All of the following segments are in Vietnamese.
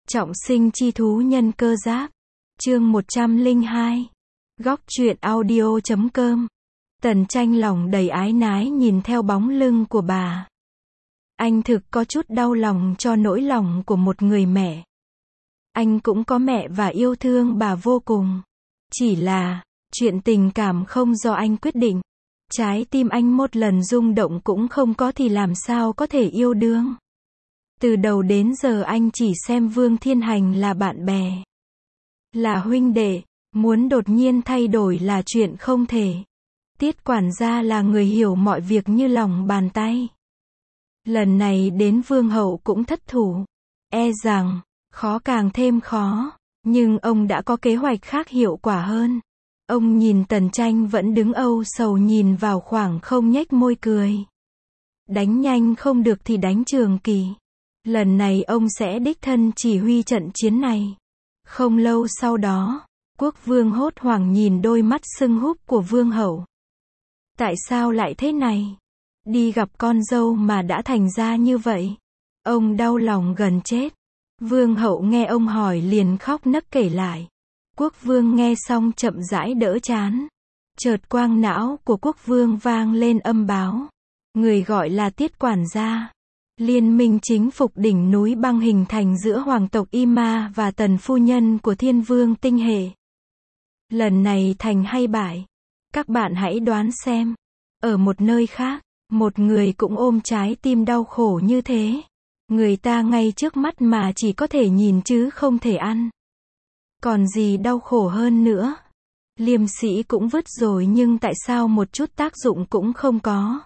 Trọng sinh chi thú nhân cơ giáp. Chương 102. Góc truyện audio.com. Tần Tranh lòng đầy ái nái nhìn theo bóng lưng của bà. Anh thực có chút đau lòng cho nỗi lòng của một người mẹ. Anh cũng có mẹ và yêu thương bà vô cùng. Chỉ là, chuyện tình cảm không do anh quyết định. Trái tim anh một lần rung động cũng không có thì làm sao có thể yêu đương. Từ đầu đến giờ anh chỉ xem Vương Thiên Hành là bạn bè, là huynh đệ, muốn đột nhiên thay đổi là chuyện không thể. Tiết quản gia là người hiểu mọi việc như lòng bàn tay. Lần này đến Vương hậu cũng thất thủ. E rằng, khó càng thêm khó, nhưng ông đã có kế hoạch khác hiệu quả hơn. Ông nhìn Tần Tranh vẫn đứng âu sầu nhìn vào khoảng không nhếch môi cười. Đánh nhanh không được thì đánh trường kỳ. Lần này ông sẽ đích thân chỉ huy trận chiến này. Không lâu sau đó, quốc vương hốt hoảng nhìn đôi mắt sưng húp của vương hậu. Tại sao lại thế này? Đi gặp con dâu mà đã thành ra như vậy. Ông đau lòng gần chết. Vương hậu nghe ông hỏi liền khóc nấc kể lại. Quốc vương nghe xong chậm rãi đỡ chán. Chợt quang não của quốc vương vang lên âm báo. Người gọi là Tiết quản gia. Liên minh chính phục đỉnh núi băng hình thành giữa hoàng tộc Ima và tần phu nhân của thiên vương tinh hệ. Lần này thành hay bại? Các bạn hãy đoán xem. Ở một nơi khác, một người cũng ôm trái tim đau khổ như thế. Người ta ngay trước mắt mà chỉ có thể nhìn chứ không thể ăn. Còn gì đau khổ hơn nữa? Liêm sĩ cũng vứt rồi nhưng tại sao một chút tác dụng cũng không có?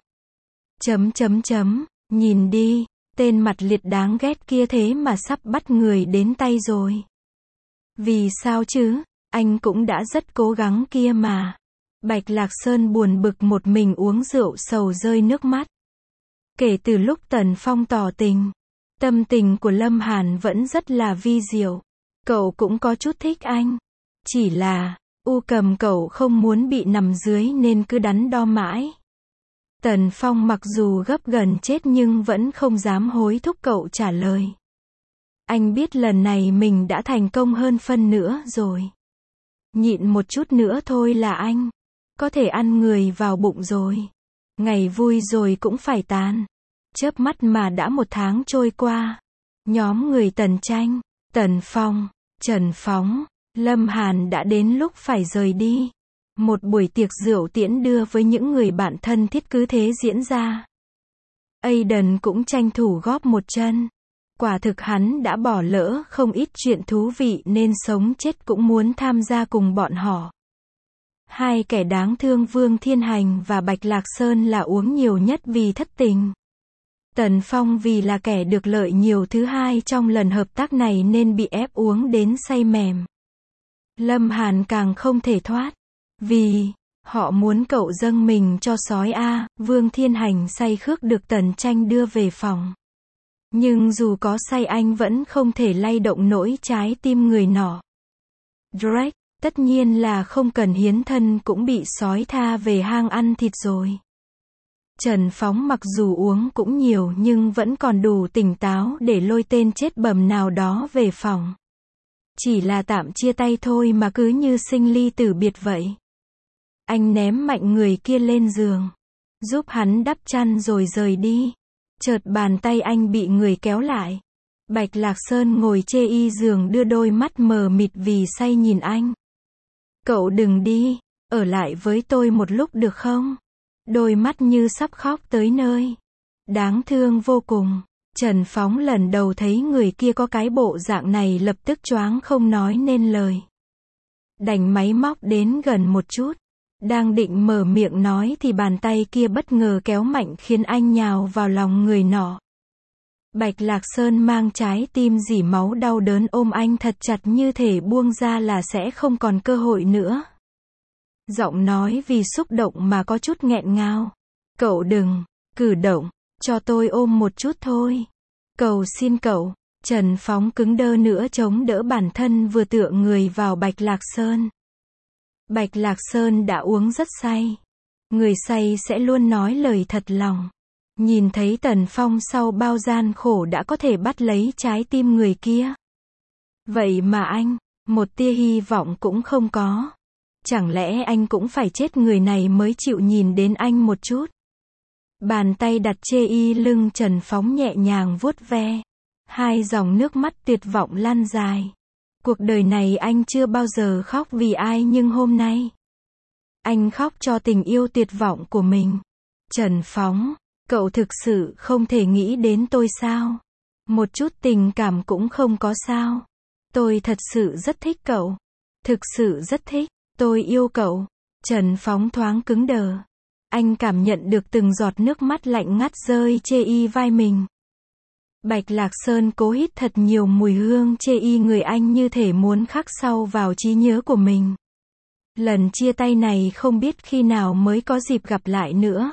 Nhìn đi, tên mặt liệt đáng ghét kia thế mà sắp bắt người đến tay rồi. Vì sao chứ, anh cũng đã rất cố gắng kia mà. Bạch Lạc Sơn buồn bực một mình uống rượu sầu rơi nước mắt. Kể từ lúc Tần Phong tỏ tình, tâm tình của Lâm Hàn vẫn rất là vi diệu. Cậu cũng có chút thích anh. Chỉ là, U Cầm cậu không muốn bị nằm dưới nên cứ đắn đo mãi. Tần Phong mặc dù gấp gần chết nhưng vẫn không dám hối thúc cậu trả lời. Anh biết lần này mình đã thành công hơn phân nữa rồi. Nhịn một chút nữa thôi là anh có thể ăn người vào bụng rồi. Ngày vui rồi cũng phải tàn. Chớp mắt mà đã một tháng trôi qua. Nhóm người Tần Tranh, Tần Phong, Trần Phóng, Lâm Hàn đã đến lúc phải rời đi. Một buổi tiệc rượu tiễn đưa với những người bạn thân thiết cứ thế diễn ra. Aiden cũng tranh thủ góp một chân. Quả thực hắn đã bỏ lỡ không ít chuyện thú vị nên sống chết cũng muốn tham gia cùng bọn họ. Hai kẻ đáng thương Vương Thiên Hành và Bạch Lạc Sơn là uống nhiều nhất vì thất tình. Tần Phong vì là kẻ được lợi nhiều thứ hai trong lần hợp tác này nên bị ép uống đến say mềm. Lâm Hàn càng không thể thoát. Vì, họ muốn cậu dâng mình cho sói a. Vương Thiên Hành say khước được Tần Tranh đưa về phòng. Nhưng dù có say anh vẫn không thể lay động nổi trái tim người nọ. Drake, tất nhiên là không cần hiến thân cũng bị sói tha về hang ăn thịt rồi. Trần Phóng mặc dù uống cũng nhiều nhưng vẫn còn đủ tỉnh táo để lôi tên chết bầm nào đó về phòng. Chỉ là tạm chia tay thôi mà cứ như sinh ly tử biệt vậy. Anh ném mạnh người kia lên giường, giúp hắn đắp chăn rồi rời đi. Chợt bàn tay anh bị người kéo lại. Bạch Lạc Sơn ngồi chê y giường đưa đôi mắt mờ mịt vì say nhìn anh. Cậu đừng đi, ở lại với tôi một lúc được không? Đôi mắt như sắp khóc tới nơi. Đáng thương vô cùng. Trần Phóng lần đầu thấy người kia có cái bộ dạng này lập tức choáng không nói nên lời. Đành máy móc đến gần một chút. Đang định mở miệng nói thì bàn tay kia bất ngờ kéo mạnh khiến anh nhào vào lòng người nọ. Bạch Lạc Sơn mang trái tim rỉ máu đau đớn ôm anh thật chặt như thể buông ra là sẽ không còn cơ hội nữa. Giọng nói vì xúc động mà có chút nghẹn ngào. Cậu đừng, cử động, cho tôi ôm một chút thôi. Cầu xin cậu. Trần Phóng cứng đơ nữa chống đỡ bản thân vừa tựa người vào Bạch Lạc Sơn. Bạch Lạc Sơn đã uống rất say. Người say sẽ luôn nói lời thật lòng. Nhìn thấy Tần Phong sau bao gian khổ đã có thể bắt lấy trái tim người kia. Vậy mà anh, một tia hy vọng cũng không có. Chẳng lẽ anh cũng phải chết người này mới chịu nhìn đến anh một chút? Bàn tay đặt chê y lưng Trần Phóng nhẹ nhàng vuốt ve. Hai dòng nước mắt tuyệt vọng lan dài. Cuộc đời này anh chưa bao giờ khóc vì ai nhưng hôm nay, anh khóc cho tình yêu tuyệt vọng của mình. Trần Phóng, cậu thực sự không thể nghĩ đến tôi sao? Một chút tình cảm cũng không có sao? Tôi thật sự rất thích cậu. Thực sự rất thích. Tôi yêu cậu. Trần Phóng thoáng cứng đờ. Anh cảm nhận được từng giọt nước mắt lạnh ngắt rơi chê y vai mình. Bạch Lạc Sơn cố hít thật nhiều mùi hương chê y người anh như thể muốn khắc sâu vào trí nhớ của mình. Lần chia tay này không biết khi nào mới có dịp gặp lại nữa.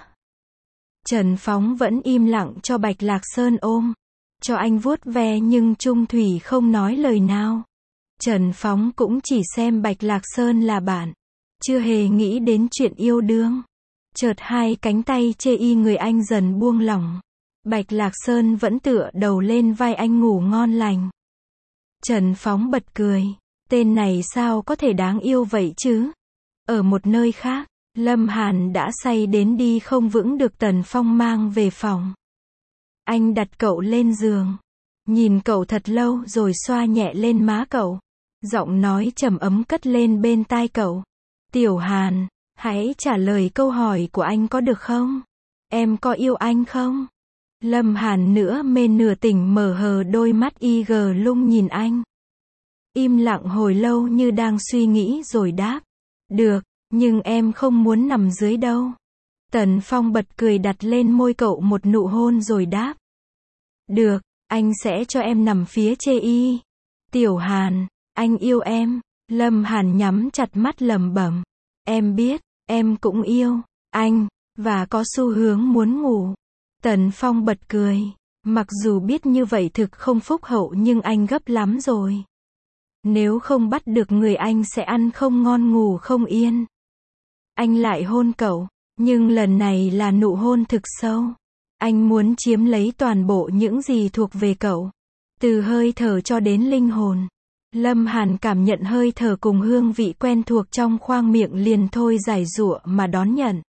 Trần Phóng vẫn im lặng cho Bạch Lạc Sơn ôm. Cho anh vuốt ve nhưng chung thủy không nói lời nào. Trần Phóng cũng chỉ xem Bạch Lạc Sơn là bạn. Chưa hề nghĩ đến chuyện yêu đương. Chợt hai cánh tay chê y người anh dần buông lỏng. Bạch Lạc Sơn vẫn tựa đầu lên vai anh ngủ ngon lành. Trần Phóng bật cười. Tên này sao có thể đáng yêu vậy chứ? Ở một nơi khác, Lâm Hàn đã say đến đi không vững được Tần Phong mang về phòng. Anh đặt cậu lên giường. Nhìn cậu thật lâu rồi xoa nhẹ lên má cậu. Giọng nói trầm ấm cất lên bên tai cậu. Tiểu Hàn, hãy trả lời câu hỏi của anh có được không? Em có yêu anh không? Lâm Hàn nửa mê nửa tỉnh mở hờ đôi mắt IG lung nhìn anh. Im lặng hồi lâu như đang suy nghĩ rồi đáp. Được, nhưng em không muốn nằm dưới đâu. Tần Phong bật cười đặt lên môi cậu một nụ hôn rồi đáp. Được, anh sẽ cho em nằm phía chê y. Tiểu Hàn, anh yêu em. Lâm Hàn nhắm chặt mắt lẩm bẩm. Em biết, em cũng yêu anh, và có xu hướng muốn ngủ. Tần Phong bật cười. Mặc dù biết như vậy thực không phúc hậu nhưng anh gấp lắm rồi. Nếu không bắt được người anh sẽ ăn không ngon ngủ không yên. Anh lại hôn cậu, nhưng lần này là nụ hôn thực sâu. Anh muốn chiếm lấy toàn bộ những gì thuộc về cậu. Từ hơi thở cho đến linh hồn. Lâm Hàn cảm nhận hơi thở cùng hương vị quen thuộc trong khoang miệng liền thôi giãy giụa mà đón nhận.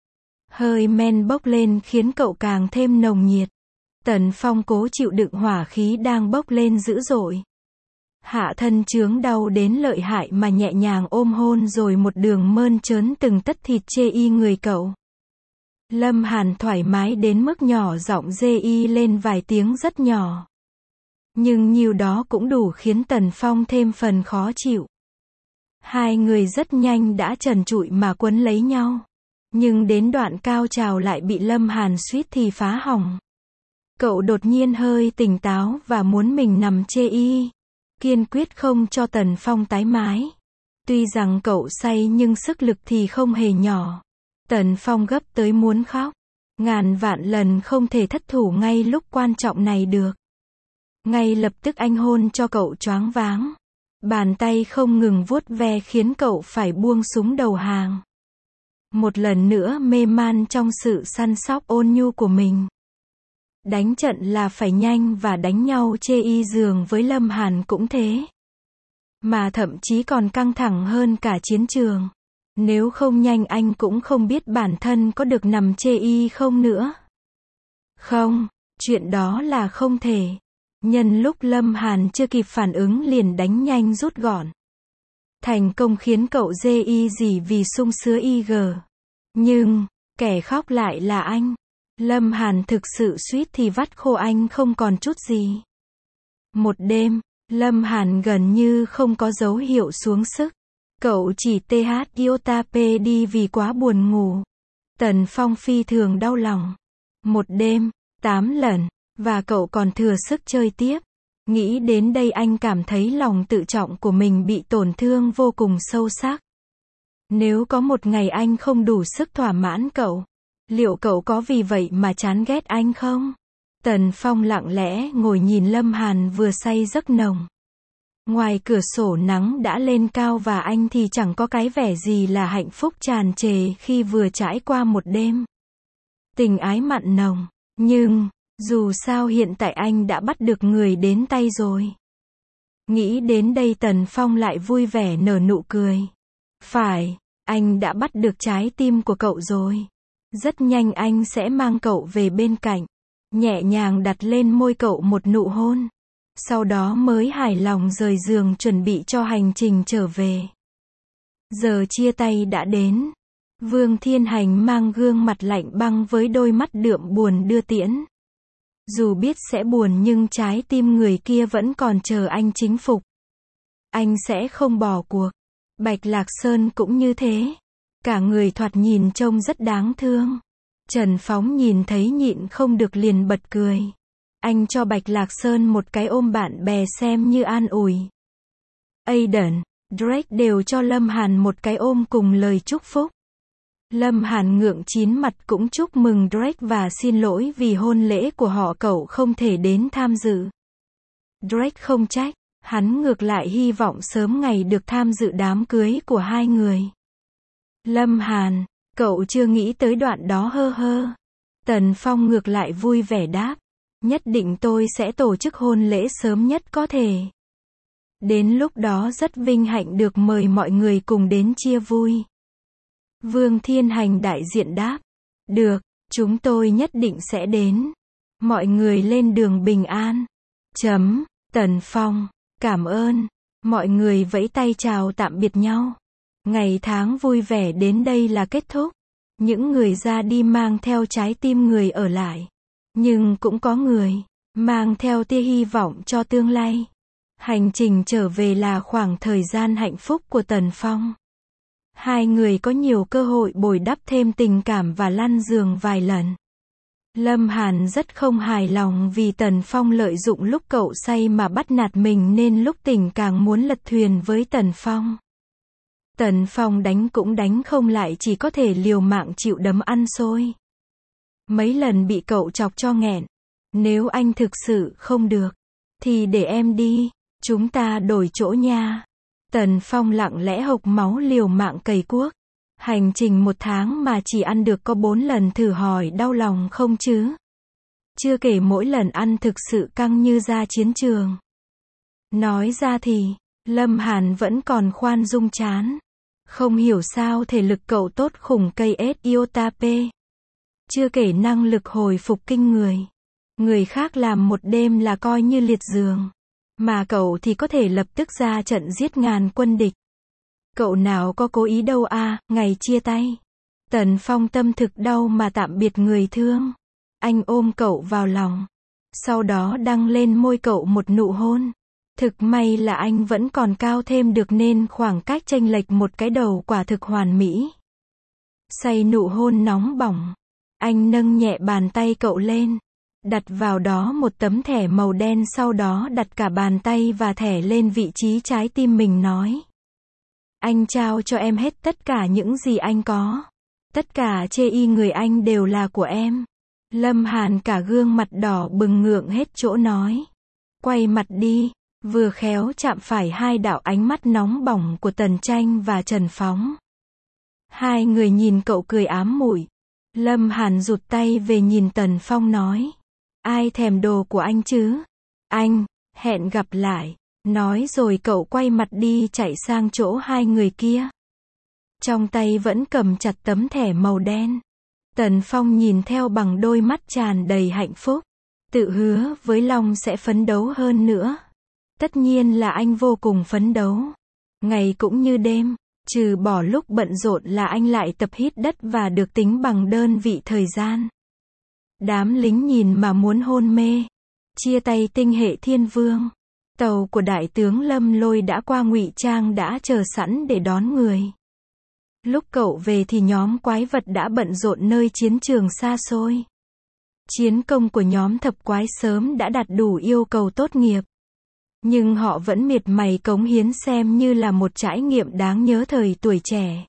Hơi men bốc lên khiến cậu càng thêm nồng nhiệt. Tần Phong cố chịu đựng hỏa khí đang bốc lên dữ dội. Hạ thân chướng đau đến lợi hại mà nhẹ nhàng ôm hôn rồi một đường mơn trớn từng tấc thịt chê y người cậu. Lâm Hàn thoải mái đến mức nhỏ giọng dê y lên vài tiếng rất nhỏ. Nhưng nhiều đó cũng đủ khiến Tần Phong thêm phần khó chịu. Hai người rất nhanh đã trần trụi mà quấn lấy nhau. Nhưng đến đoạn cao trào lại bị Lâm Hàn suýt thì phá hỏng. Cậu đột nhiên hơi tỉnh táo và muốn mình nằm chê y. Kiên quyết không cho Tần Phong tái mái. Tuy rằng cậu say nhưng sức lực thì không hề nhỏ. Tần Phong gấp tới muốn khóc. Ngàn vạn lần không thể thất thủ ngay lúc quan trọng này được. Ngay lập tức anh hôn cho cậu choáng váng. Bàn tay không ngừng vuốt ve khiến cậu phải buông súng đầu hàng. Một lần nữa mê man trong sự săn sóc ôn nhu của mình. Đánh trận là phải nhanh và đánh nhau chê y giường với Lâm Hàn cũng thế. Mà thậm chí còn căng thẳng hơn cả chiến trường. Nếu không nhanh anh cũng không biết bản thân có được nằm chê y không nữa. Không, chuyện đó là không thể. Nhân lúc Lâm Hàn chưa kịp phản ứng liền đánh nhanh rút gọn. Thành công khiến cậu dê y gì vì sung sứa IG. Nhưng, kẻ khóc lại là anh. Lâm Hàn thực sự suýt thì vắt khô anh không còn chút gì. Một đêm, Lâm Hàn gần như không có dấu hiệu xuống sức. Cậu chỉ iota đi vì quá buồn ngủ. Tần Phong phi thường đau lòng. Một đêm, 8 lần, và cậu còn thừa sức chơi tiếp. Nghĩ đến đây anh cảm thấy lòng tự trọng của mình bị tổn thương vô cùng sâu sắc. Nếu có một ngày anh không đủ sức thỏa mãn cậu, liệu cậu có vì vậy mà chán ghét anh không? Tần Phong lặng lẽ ngồi nhìn Lâm Hàn vừa say giấc nồng. Ngoài cửa sổ nắng đã lên cao và anh thì chẳng có cái vẻ gì là hạnh phúc tràn trề khi vừa trải qua một đêm tình ái mặn nồng. Nhưng, dù sao hiện tại anh đã bắt được người đến tay rồi. Nghĩ đến đây Tần Phong lại vui vẻ nở nụ cười. Phải, anh đã bắt được trái tim của cậu rồi. Rất nhanh anh sẽ mang cậu về bên cạnh. Nhẹ nhàng đặt lên môi cậu một nụ hôn. Sau đó mới hài lòng rời giường chuẩn bị cho hành trình trở về. Giờ chia tay đã đến. Vương Thiên Hành mang gương mặt lạnh băng với đôi mắt đượm buồn đưa tiễn. Dù biết sẽ buồn nhưng trái tim người kia vẫn còn chờ anh chính phục. Anh sẽ không bỏ cuộc. Bạch Lạc Sơn cũng như thế. Cả người thoạt nhìn trông rất đáng thương. Trần Phóng nhìn thấy nhịn không được liền bật cười. Anh cho Bạch Lạc Sơn một cái ôm bạn bè xem như an ủi. Aiden, Drake đều cho Lâm Hàn một cái ôm cùng lời chúc phúc. Lâm Hàn ngượng chín mặt cũng chúc mừng Drake và xin lỗi vì hôn lễ của họ cậu không thể đến tham dự. Drake không trách, hắn ngược lại hy vọng sớm ngày được tham dự đám cưới của hai người. Lâm Hàn, cậu chưa nghĩ tới đoạn đó hơ hơ. Tần Phong ngược lại vui vẻ đáp. Nhất định tôi sẽ tổ chức hôn lễ sớm nhất có thể. Đến lúc đó rất vinh hạnh được mời mọi người cùng đến chia vui. Vương Thiên Hành đại diện đáp. Được, chúng tôi nhất định sẽ đến. Mọi người lên đường bình an. Tần Phong, cảm ơn. Mọi người vẫy tay chào tạm biệt nhau. Ngày tháng vui vẻ đến đây là kết thúc. Những người ra đi mang theo trái tim người ở lại. Nhưng cũng có người mang theo tia hy vọng cho tương lai. Hành trình trở về là khoảng thời gian hạnh phúc của Tần Phong. Hai người có nhiều cơ hội bồi đắp thêm tình cảm và lăn giường vài lần. Lâm Hàn rất không hài lòng vì Tần Phong lợi dụng lúc cậu say mà bắt nạt mình nên lúc tỉnh càng muốn lật thuyền với Tần Phong. Tần Phong đánh cũng đánh không lại, chỉ có thể liều mạng chịu đấm ăn xôi. Mấy lần bị cậu chọc cho nghẹn. Nếu anh thực sự không được, thì để em đi, chúng ta đổi chỗ nha. Tần Phong lặng lẽ hộc máu liều mạng cày cuốc. Hành trình 1 tháng mà chỉ ăn được có 4 lần, thử hỏi đau lòng không chứ? Chưa kể mỗi lần ăn thực sự căng như ra chiến trường. Nói ra thì, Lâm Hàn vẫn còn khoan dung chán. Không hiểu sao thể lực cậu tốt khủng cây Iotape. Chưa kể năng lực hồi phục kinh người. Người khác làm 1 đêm là coi như liệt giường. Mà cậu thì có thể lập tức ra trận giết ngàn quân địch. Cậu nào có cố ý đâu à, ngày chia tay. Tần Phong tâm thực đau mà tạm biệt người thương. Anh ôm cậu vào lòng. Sau đó đăng lên môi cậu một nụ hôn. Thực may là anh vẫn còn cao thêm được nên khoảng cách chênh lệch một cái đầu quả thực hoàn mỹ. Say nụ hôn nóng bỏng. Anh nâng nhẹ bàn tay cậu lên. Đặt vào đó một tấm thẻ màu đen, sau đó đặt cả bàn tay và thẻ lên vị trí trái tim mình nói. Anh trao cho em hết tất cả những gì anh có. Tất cả chê y người anh đều là của em. Lâm Hàn cả gương mặt đỏ bừng ngượng hết chỗ nói. Quay mặt đi, vừa khéo chạm phải hai đạo ánh mắt nóng bỏng của Tần Tranh và Trần Phóng. Hai người nhìn cậu cười ám muội. Lâm Hàn rụt tay về nhìn Tần Phong nói. Ai thèm đồ của anh chứ? Anh, hẹn gặp lại. Nói rồi cậu quay mặt đi chạy sang chỗ hai người kia. Trong tay vẫn cầm chặt tấm thẻ màu đen. Tần Phong nhìn theo bằng đôi mắt tràn đầy hạnh phúc. Tự hứa với Long sẽ phấn đấu hơn nữa. Tất nhiên là anh vô cùng phấn đấu. Ngày cũng như đêm, trừ bỏ lúc bận rộn là anh lại tập hít đất và được tính bằng đơn vị thời gian. Đám lính nhìn mà muốn hôn mê. Chia tay tinh hệ Thiên Vương. Tàu của Đại tướng Lâm Lôi đã qua ngụy trang đã chờ sẵn để đón người. Lúc cậu về thì nhóm quái vật đã bận rộn nơi chiến trường xa xôi. Chiến công của nhóm thập quái sớm đã đạt đủ yêu cầu tốt nghiệp. Nhưng họ vẫn miệt mài cống hiến xem như là một trải nghiệm đáng nhớ thời tuổi trẻ.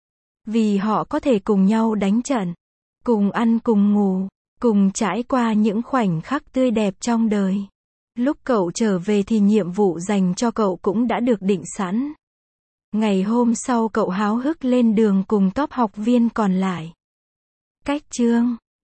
Vì họ có thể cùng nhau đánh trận, cùng ăn cùng ngủ, cùng trải qua những khoảnh khắc tươi đẹp trong đời. Lúc cậu trở về thì nhiệm vụ dành cho cậu cũng đã được định sẵn. Ngày hôm sau cậu háo hức lên đường cùng top học viên còn lại. Cách chương